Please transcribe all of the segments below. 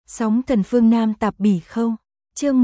Sóng thần phương Nam tạp bỉ khâu. Chương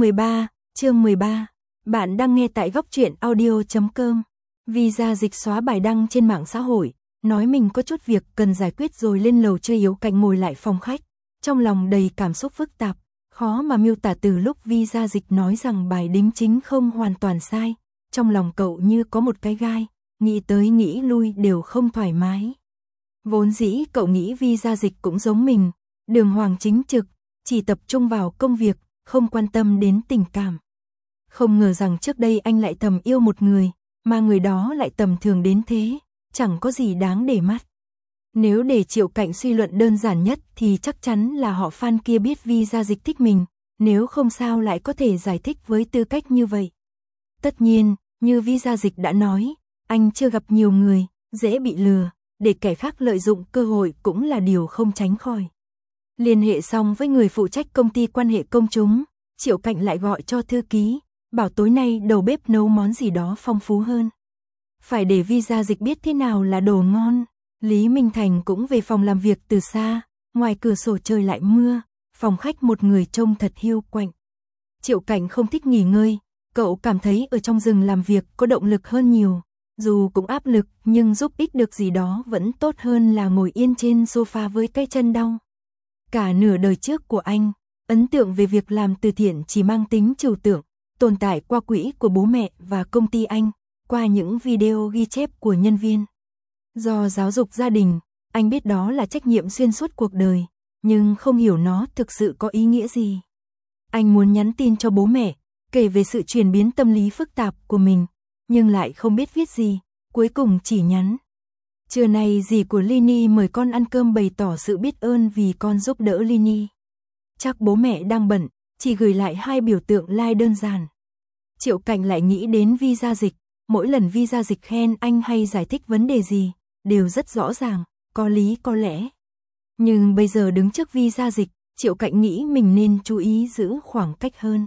13. Bạn đang nghe tại góc truyện audio.com. Visa dịch xóa bài đăng trên mạng xã hội, nói mình có chút việc cần giải quyết rồi lên lầu chơi yếu cạnh ngồi lại phòng khách. Trong lòng đầy cảm xúc phức tạp, khó mà miêu tả. Từ lúc Visa dịch nói rằng bài đính chính không hoàn toàn sai, trong lòng cậu như có một cái gai, nghĩ tới nghĩ lui đều không thoải mái. Vốn dĩ cậu nghĩ Visa dịch cũng giống mình, đường hoàng chính trực, chỉ tập trung vào công việc, không quan tâm đến tình cảm. Không ngờ rằng trước đây anh lại thầm yêu một người, mà người đó lại tầm thường đến thế, chẳng có gì đáng để mắt. Nếu để Triệu Cạnh suy luận đơn giản nhất thì chắc chắn là họ fan kia biết Visa dịch thích mình, nếu không sao lại có thể giải thích với tư cách như vậy. Tất nhiên, như Visa dịch đã nói, anh chưa gặp nhiều người, dễ bị lừa, để kẻ khác lợi dụng cơ hội cũng là điều không tránh khỏi. Liên hệ xong với người phụ trách công ty quan hệ công chúng, Triệu Cạnh lại gọi cho thư ký, bảo tối nay đầu bếp nấu món gì đó phong phú hơn. Phải để Visa dịch biết thế nào là đồ ngon. Lý Minh Thành cũng về phòng làm việc từ xa, ngoài cửa sổ trời lại mưa, phòng khách một người trông thật hiu quạnh. Triệu Cảnh không thích nghỉ ngơi, cậu cảm thấy ở trong rừng làm việc có động lực hơn nhiều, dù cũng áp lực nhưng giúp ích được gì đó vẫn tốt hơn là ngồi yên trên sofa với cái chân đau. Cả nửa đời trước của anh, ấn tượng về việc làm từ thiện chỉ mang tính trừu tượng, tồn tại qua quỹ của bố mẹ và công ty anh, qua những video ghi chép của nhân viên. Do giáo dục gia đình, anh biết đó là trách nhiệm xuyên suốt cuộc đời, nhưng không hiểu nó thực sự có ý nghĩa gì. Anh muốn nhắn tin cho bố mẹ, kể về sự chuyển biến tâm lý phức tạp của mình, nhưng lại không biết viết gì, cuối cùng chỉ nhắn. Trưa nay dì của Lini mời con ăn cơm bày tỏ sự biết ơn vì con giúp đỡ Lini. Chắc bố mẹ đang bận, chỉ gửi lại 2 biểu tượng like đơn giản. Triệu Cảnh lại nghĩ đến Visa dịch, mỗi lần Visa dịch khen anh hay giải thích vấn đề gì, đều rất rõ ràng, có lý có lẽ. Nhưng bây giờ đứng trước Visa dịch, Triệu Cảnh nghĩ mình nên chú ý giữ khoảng cách hơn.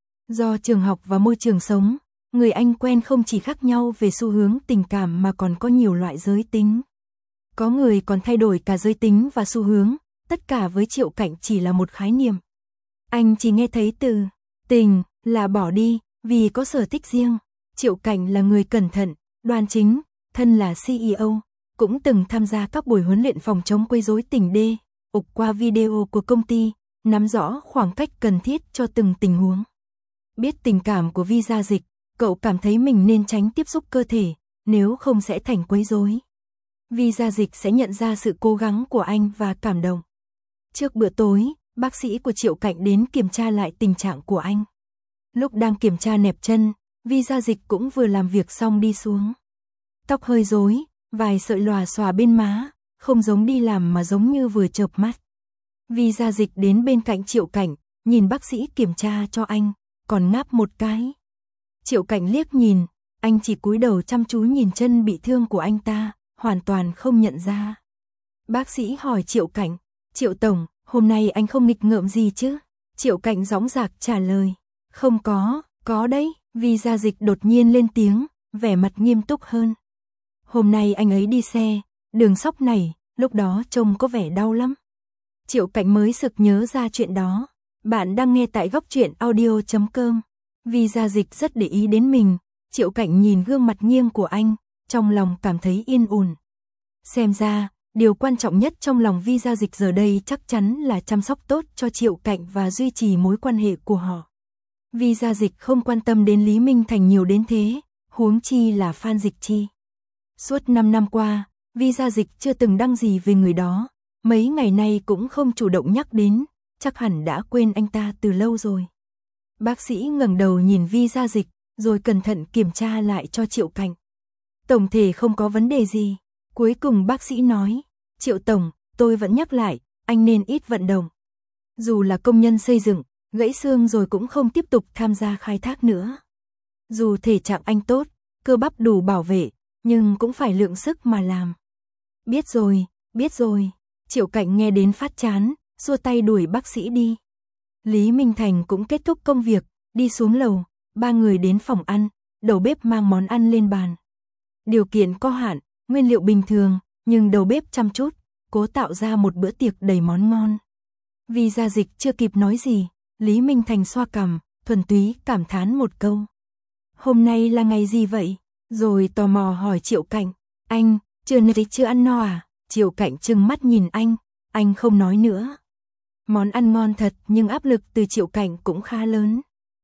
Do trường học và môi trường sống, người anh quen không chỉ khác nhau về xu hướng tình cảm mà còn có nhiều loại giới tính. Có người còn thay đổi cả giới tính và xu hướng, tất cả với Triệu Cảnh chỉ là một khái niệm. Anh chỉ nghe thấy từ tình là bỏ đi, vì có sở thích riêng. Triệu Cảnh là người cẩn thận, đoan chính, thân là CEO, cũng từng tham gia các buổi huấn luyện phòng chống quấy rối tình đê, ục qua video của công ty, nắm rõ khoảng cách cần thiết cho từng tình huống. Biết tình cảm của Visa dịch, cậu cảm thấy mình nên tránh tiếp xúc cơ thể, nếu không sẽ thành quấy rối. Visa dịch sẽ nhận ra sự cố gắng của anh và cảm động. Trước bữa tối, bác sĩ của Triệu Cảnh đến kiểm tra lại tình trạng của anh. Lúc đang kiểm tra nẹp chân, Visa dịch cũng vừa làm việc xong đi xuống. Tóc hơi rối, vài sợi lòa xòa bên má, không giống đi làm mà giống như vừa chợp mắt. Visa dịch đến bên cạnh Triệu Cảnh, nhìn bác sĩ kiểm tra cho anh, còn ngáp một cái. Triệu Cảnh liếc nhìn, anh chỉ cúi đầu chăm chú nhìn chân bị thương của anh ta, hoàn toàn không nhận ra. Bác sĩ hỏi Triệu Cảnh, Triệu Tổng, hôm nay anh không nghịch ngợm gì chứ? Triệu Cảnh dõng dạc trả lời, không có đấy. Visa dịch đột nhiên lên tiếng, vẻ mặt nghiêm túc hơn. Hôm nay anh ấy đi xe, đường sóc này, lúc đó trông có vẻ đau lắm. Triệu Cảnh mới sực nhớ ra chuyện đó. Bạn đang nghe tại góc truyện audio.com. Visa dịch rất để ý đến mình. Triệu Cảnh nhìn gương mặt nghiêng của anh, trong lòng cảm thấy yên ổn. Xem ra, điều quan trọng nhất trong lòng Visa dịch giờ đây chắc chắn là chăm sóc tốt cho Triệu Cảnh và duy trì mối quan hệ của họ. Visa dịch không quan tâm đến Lý Minh Thành nhiều đến thế, huống chi là Phan Dịch Chi. Suốt 5 năm qua, Visa dịch chưa từng đăng gì về người đó, mấy ngày nay cũng không chủ động nhắc đến, chắc hẳn đã quên anh ta từ lâu rồi. Bác sĩ ngẩng đầu nhìn Visa dịch, rồi cẩn thận kiểm tra lại cho Triệu Cảnh. Tổng thể không có vấn đề gì. Cuối cùng bác sĩ nói, Triệu Tổng, tôi vẫn nhắc lại, anh nên ít vận động. Dù là công nhân xây dựng, gãy xương rồi cũng không tiếp tục tham gia khai thác nữa. Dù thể trạng anh tốt, cơ bắp đủ bảo vệ, nhưng cũng phải lượng sức mà làm. Biết rồi. Triệu Cảnh nghe đến phát chán, xua tay đuổi bác sĩ đi. Lý Minh Thành cũng kết thúc công việc, đi xuống lầu, 3 người đến phòng ăn, đầu bếp mang món ăn lên bàn. Điều kiện có hạn, nguyên liệu bình thường, nhưng đầu bếp chăm chút, cố tạo ra một bữa tiệc đầy món ngon. Visa Dịch chưa kịp nói gì, Lý Minh Thành xoa cằm, thuần túy cảm thán một câu. Hôm nay là ngày gì vậy? Rồi tò mò hỏi Triệu Cạnh, anh, chưa ăn no à? Triệu Cạnh trừng mắt nhìn anh không nói nữa. Món ăn ngon thật nhưng áp lực từ Triệu Cạnh cũng khá lớn.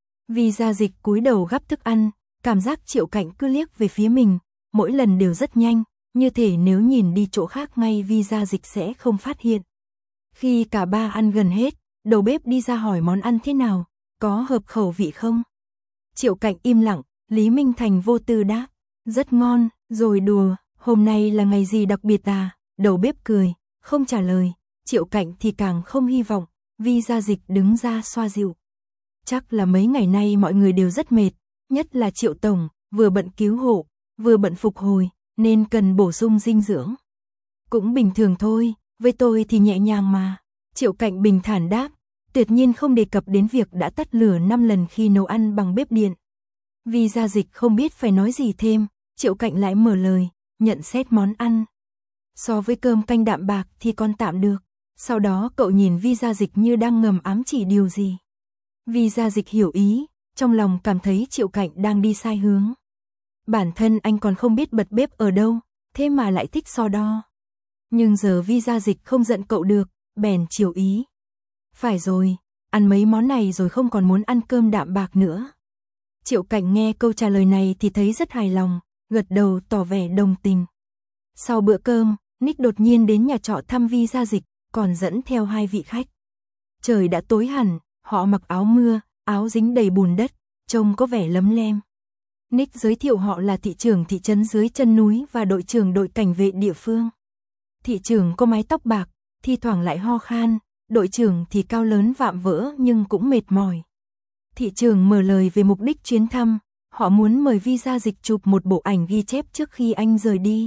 Visa Dịch cúi đầu gắp thức ăn, cảm giác Triệu Cạnh cứ liếc về phía mình, mỗi lần đều rất nhanh, như thể nếu nhìn đi chỗ khác ngay Visa Dịch sẽ không phát hiện. Khi cả ba ăn gần hết, đầu bếp đi ra hỏi món ăn thế nào, có hợp khẩu vị không? Triệu Cạnh im lặng, Lý Minh Thành vô tư đáp, rất ngon, rồi đùa, hôm nay là ngày gì đặc biệt à? Đầu bếp cười, không trả lời, Triệu Cạnh thì càng không hy vọng, Visa Dịch đứng ra xoa dịu. Chắc là mấy ngày nay mọi người đều rất mệt, nhất là Triệu Tổng, vừa bận cứu hộ, vừa bận phục hồi, nên cần bổ sung dinh dưỡng. Cũng bình thường thôi, với tôi thì nhẹ nhàng mà. Triệu Cạnh bình thản đáp, tuyệt nhiên không đề cập đến việc đã tắt lửa 5 lần khi nấu ăn bằng bếp điện. Visa Dịch không biết phải nói gì thêm, Triệu Cạnh lại mở lời, nhận xét món ăn. So với cơm canh đạm bạc thì còn tạm được. Sau đó cậu nhìn Visa Dịch như đang ngầm ám chỉ điều gì. Visa Dịch hiểu ý, trong lòng cảm thấy Triệu Cạnh đang đi sai hướng. Bản thân anh còn không biết bật bếp ở đâu, thế mà lại thích so đo. Nhưng giờ Visa Dịch không giận cậu được, bèn chiều ý. Phải rồi, ăn mấy món này rồi không còn muốn ăn cơm đạm bạc nữa. Triệu Cạnh nghe câu trả lời này thì thấy rất hài lòng, gật đầu tỏ vẻ đồng tình. Sau bữa cơm, Nick đột nhiên đến nhà trọ thăm Visa Dịch, còn dẫn theo 2 vị khách. Trời đã tối hẳn, họ mặc áo mưa, áo dính đầy bùn đất, trông có vẻ lấm lem. Nick giới thiệu họ là thị trưởng thị trấn dưới chân núi và đội trưởng đội cảnh vệ địa phương. Thị trưởng có mái tóc bạc, thi thoảng lại ho khan, đội trưởng thì cao lớn vạm vỡ nhưng cũng mệt mỏi. Thị trưởng mở lời về mục đích chuyến thăm, họ muốn mời Visa Dịch chụp một bộ ảnh ghi chép trước khi anh rời đi.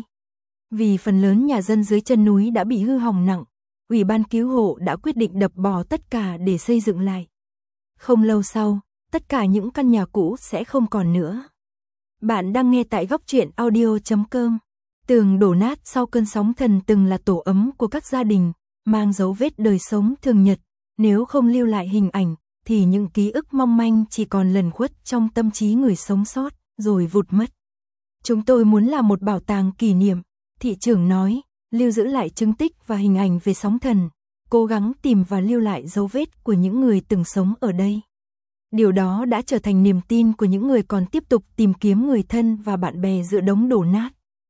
Vì phần lớn nhà dân dưới chân núi đã bị hư hỏng nặng, Ủy ban cứu hộ đã quyết định đập bỏ tất cả để xây dựng lại. Không lâu sau, tất cả những căn nhà cũ sẽ không còn nữa. Bạn đang nghe tại góc truyện audio.com. Tường đổ nát sau cơn sóng thần từng là tổ ấm của các gia đình, mang dấu vết đời sống thường nhật. Nếu không lưu lại hình ảnh, thì những ký ức mong manh chỉ còn lẩn khuất trong tâm trí người sống sót, rồi vụt mất. Chúng tôi muốn làm một bảo tàng kỷ niệm, thị trưởng nói, lưu giữ lại chứng tích và hình ảnh về sóng thần, cố gắng tìm và lưu lại dấu vết của những người từng sống ở đây. Điều đó đã trở thành niềm tin của những người còn tiếp tục tìm kiếm người thân và bạn bè giữa đống đổ nát.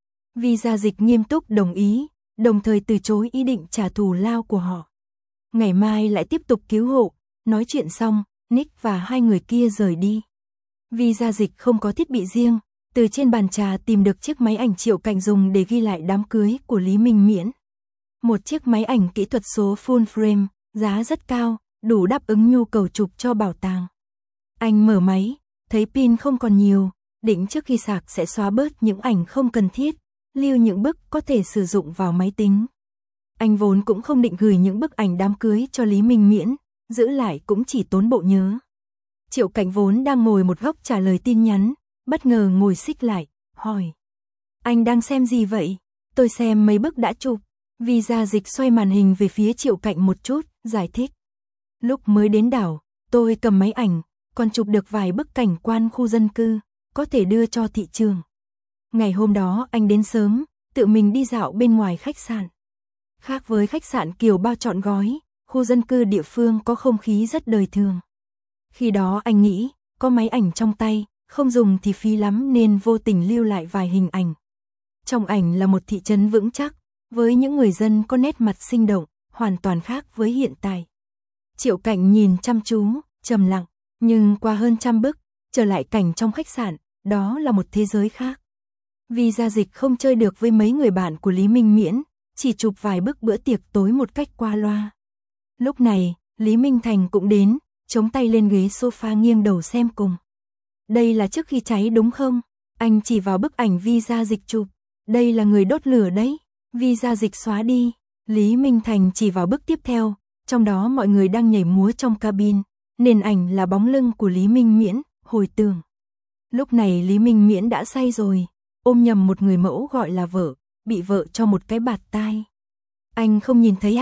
Visa Dịch nghiêm túc đồng ý, đồng thời từ chối ý định trả thù lao của họ. Ngày mai lại tiếp tục cứu hộ, nói chuyện xong, Nick và 2 người kia rời đi. Visa Dịch không có thiết bị riêng, từ trên bàn trà tìm được chiếc máy ảnh Triệu Cạnh dùng để ghi lại đám cưới của Lý Minh Miễn. Một chiếc máy ảnh kỹ thuật số full frame, giá rất cao, đủ đáp ứng nhu cầu chụp cho bảo tàng. Anh mở máy, thấy pin không còn nhiều, định trước khi sạc sẽ xóa bớt những ảnh không cần thiết, lưu những bức có thể sử dụng vào máy tính. Anh vốn cũng không định gửi những bức ảnh đám cưới cho Lý Minh Miễn, giữ lại cũng chỉ tốn bộ nhớ. Triệu Cạnh vốn đang ngồi một góc trả lời tin nhắn, bất ngờ ngồi xích lại, hỏi. Anh đang xem gì vậy? Tôi xem mấy bức đã chụp. Visa Dịch xoay màn hình về phía Triệu Cạnh một chút, giải thích. Lúc mới đến đảo, tôi cầm máy ảnh, còn chụp được vài bức cảnh quan khu dân cư, có thể đưa cho thị trường. Ngày hôm đó anh đến sớm, tự mình đi dạo bên ngoài khách sạn. Khác với khách sạn kiểu bao trọn gói, khu dân cư địa phương có không khí rất đời thường. Khi đó anh nghĩ, có máy ảnh trong tay, không dùng thì phí lắm nên vô tình lưu lại vài hình ảnh. Trong ảnh là một thị trấn vững chắc, với những người dân có nét mặt sinh động, hoàn toàn khác với hiện tại. Triệu Cạnh nhìn chăm chú, trầm lặng, nhưng qua hơn 100 bức, trở lại cảnh trong khách sạn, đó là một thế giới khác. Visa Dịch không chơi được với mấy người bạn của Lý Minh Miễn, chỉ chụp vài bức bữa tiệc tối một cách qua loa. Lúc này, Lý Minh Thành cũng đến, chống tay lên ghế sofa nghiêng đầu xem cùng. Đây là trước khi cháy đúng không? Anh chỉ vào bức ảnh Visa Dịch chụp. Đây là người đốt lửa đấy. Visa Dịch xóa đi. Lý Minh Thành chỉ vào bức tiếp theo, trong đó mọi người đang nhảy múa trong cabin. Nền ảnh là bóng lưng của Lý Minh Miễn, hồi tưởng. Lúc này Lý Minh Miễn đã say rồi, ôm nhầm một người mẫu gọi là vợ, bị vợ cho một cái bạt tai. Anh không nhìn thấy à?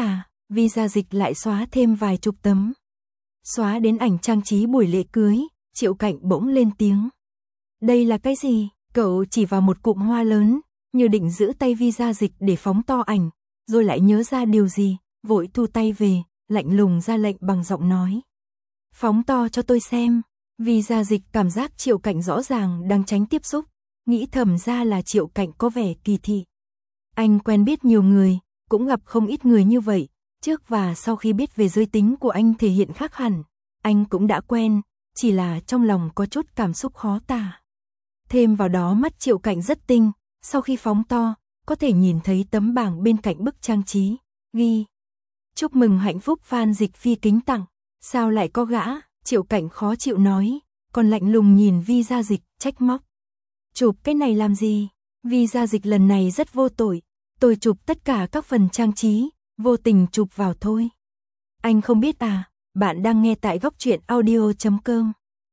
visa dịch lại xóa thêm vài chục tấm. Xóa đến ảnh trang trí buổi lễ cưới, Triệu Cạnh bỗng lên tiếng. Đây là cái gì? Cậu chỉ vào một cụm hoa lớn, như định giữ tay visa dịch để phóng to ảnh, rồi lại nhớ ra điều gì, vội thu tay về, lạnh lùng ra lệnh bằng giọng nói. Phóng to cho tôi xem. Visa dịch cảm giác Triệu Cạnh rõ ràng đang tránh tiếp xúc, nghĩ thầm ra là Triệu Cạnh có vẻ kỳ thị. Anh quen biết nhiều người, cũng gặp không ít người như vậy, trước và sau khi biết về giới tính của anh thể hiện khác hẳn, anh cũng đã quen, chỉ là trong lòng có chút cảm xúc khó tả. Thêm vào đó mắt Triệu Cạnh rất tinh, sau khi phóng to, có thể nhìn thấy tấm bảng bên cạnh bức trang trí, ghi: chúc mừng hạnh phúc Phan Dịch Phi kính tặng. Sao lại có gã? Triệu Cạnh khó chịu nói, còn lạnh lùng nhìn visa dịch, trách móc. Chụp cái này làm gì? Visa dịch lần này rất vô tội, tôi chụp tất cả các phần trang trí, vô tình chụp vào thôi. Anh không biết à, bạn đang nghe tại góc truyện audio.com.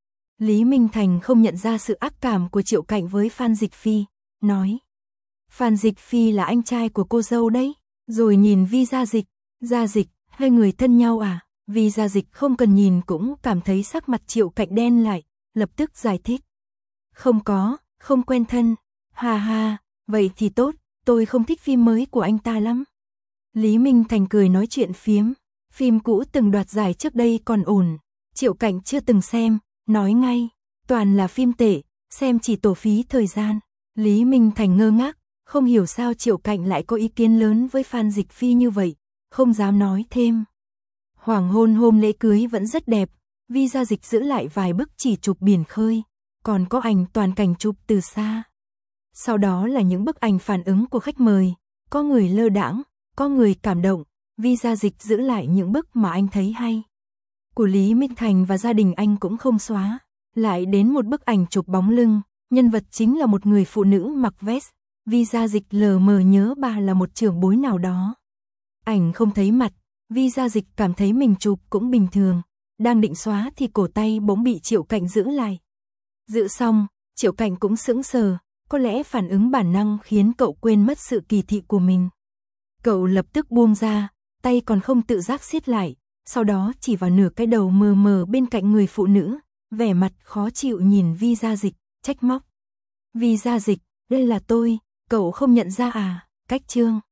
Lý Minh Thành không nhận ra sự ác cảm của Triệu Cạnh với Phan Dịch Phi, nói. Phan Dịch Phi là anh trai của cô dâu đấy, rồi nhìn visa dịch, gia dịch, hai người thân nhau à? Visa dịch không cần nhìn cũng cảm thấy sắc mặt Triệu Cạnh đen lại, lập tức giải thích. Không có, không quen thân. Ha ha, vậy thì tốt, tôi không thích phim mới của anh ta lắm. Lý Minh Thành cười nói chuyện phiếm, phim cũ từng đoạt giải trước đây còn ổn, Triệu Cạnh chưa từng xem, nói ngay, toàn là phim tệ, xem chỉ tổ phí thời gian. Lý Minh Thành ngơ ngác, không hiểu sao Triệu Cạnh lại có ý kiến lớn với Phan Dịch Phi như vậy, không dám nói thêm. Hoàng hôn hôm lễ cưới vẫn rất đẹp, visa dịch giữ lại vài bức chỉ chụp biển khơi, còn có ảnh toàn cảnh chụp từ xa. Sau đó là những bức ảnh phản ứng của khách mời, có người lơ đãng, có người cảm động, visa dịch giữ lại những bức mà anh thấy hay. Của Lý Minh Thành và gia đình anh cũng không xóa, lại đến một bức ảnh chụp bóng lưng, nhân vật chính là một người phụ nữ mặc vest, visa dịch lờ mờ nhớ bà là một trưởng bối nào đó. Ảnh không thấy mặt, visa dịch cảm thấy mình chụp cũng bình thường, đang định xóa thì cổ tay bỗng bị Triệu Cạnh giữ lại. Giữ xong, Triệu Cạnh cũng sững sờ, có lẽ phản ứng bản năng khiến cậu quên mất sự kỳ thị của mình. Cậu lập tức buông ra, tay còn không tự giác siết lại, sau đó chỉ vào nửa cái đầu mờ mờ bên cạnh người phụ nữ, vẻ mặt khó chịu nhìn visa dịch, trách móc. Visa dịch, đây là tôi, cậu không nhận ra à? Cách chương.